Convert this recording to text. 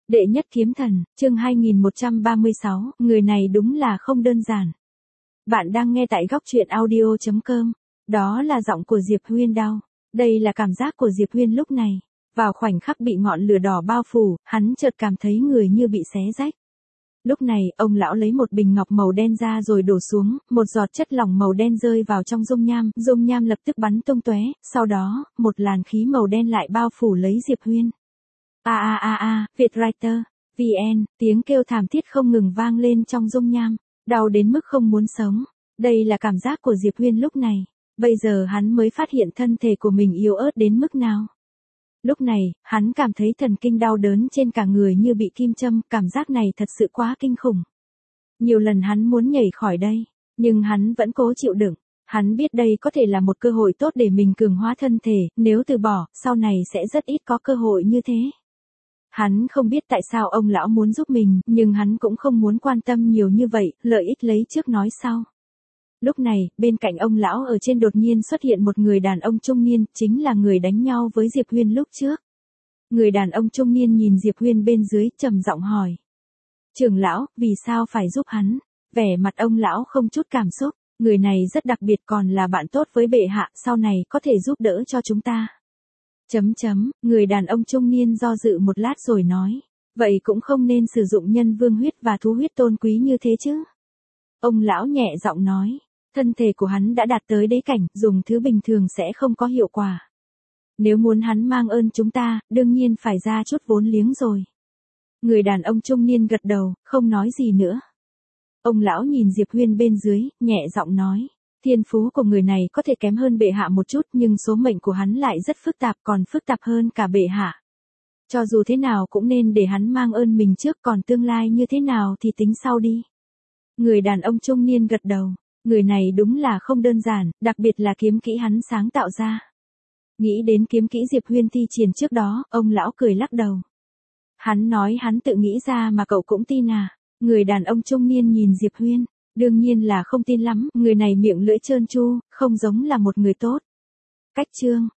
Đệ nhất kiếm thần, chương 2136, người này đúng là không đơn giản. Bạn đang nghe tại góc truyện audio.com. Đó là giọng của Diệp Huyên đau. Đây là cảm giác của Diệp Huyên lúc này. Vào khoảnh khắc bị ngọn lửa đỏ bao phủ, hắn chợt cảm thấy người như bị xé rách. Lúc này, ông lão lấy một bình ngọc màu đen ra rồi đổ xuống, một giọt chất lỏng màu đen rơi vào trong dung nham lập tức bắn tung tóe, sau đó, một làn khí màu đen lại bao phủ lấy Diệp Huyên. Vietwriter, VN, tiếng kêu thảm thiết không ngừng vang lên trong dung nham, đau đến mức không muốn sống. Đây là cảm giác của Diệp Huyên lúc này, bây giờ hắn mới phát hiện thân thể của mình yếu ớt đến mức nào. Lúc này, hắn cảm thấy thần kinh đau đớn trên cả người như bị kim châm, cảm giác này thật sự quá kinh khủng. Nhiều lần hắn muốn nhảy khỏi đây, nhưng hắn vẫn cố chịu đựng. Hắn biết đây có thể là một cơ hội tốt để mình cường hóa thân thể, nếu từ bỏ, sau này sẽ rất ít có cơ hội như thế. Hắn không biết tại sao ông lão muốn giúp mình, nhưng hắn cũng không muốn quan tâm nhiều như vậy, lợi ích lấy trước nói sau. Lúc này, bên cạnh ông lão ở trên đột nhiên xuất hiện một người đàn ông trung niên, chính là người đánh nhau với Diệp Huyên lúc trước. Người đàn ông trung niên nhìn Diệp Huyên bên dưới, trầm giọng hỏi. Trưởng lão, vì sao phải giúp hắn? Vẻ mặt ông lão không chút cảm xúc, người này rất đặc biệt còn là bạn tốt với bệ hạ, sau này có thể giúp đỡ cho chúng ta. Người đàn ông trung niên do dự một lát rồi nói, vậy cũng không nên sử dụng nhân vương huyết và thú huyết tôn quý như thế chứ. Ông lão nhẹ giọng nói, thân thể của hắn đã đạt tới đế cảnh, dùng thứ bình thường sẽ không có hiệu quả. Nếu muốn hắn mang ơn chúng ta, đương nhiên phải ra chút vốn liếng rồi. Người đàn ông trung niên gật đầu, không nói gì nữa. Ông lão nhìn Diệp Huyên bên dưới, nhẹ giọng nói. Thiên phú của người này có thể kém hơn bệ hạ một chút nhưng số mệnh của hắn lại rất phức tạp còn phức tạp hơn cả bệ hạ. Cho dù thế nào cũng nên để hắn mang ơn mình trước còn tương lai như thế nào thì tính sau đi. Người đàn ông trung niên gật đầu. Người này đúng là không đơn giản, đặc biệt là kiếm kỹ hắn sáng tạo ra. Nghĩ đến kiếm kỹ Diệp Huyên thi triển trước đó, ông lão cười lắc đầu. Hắn nói hắn tự nghĩ ra mà cậu cũng tin à? Người đàn ông trung niên nhìn Diệp Huyên. Đương nhiên là không tin lắm, người này miệng lưỡi trơn tru, không giống là một người tốt. Cách chương,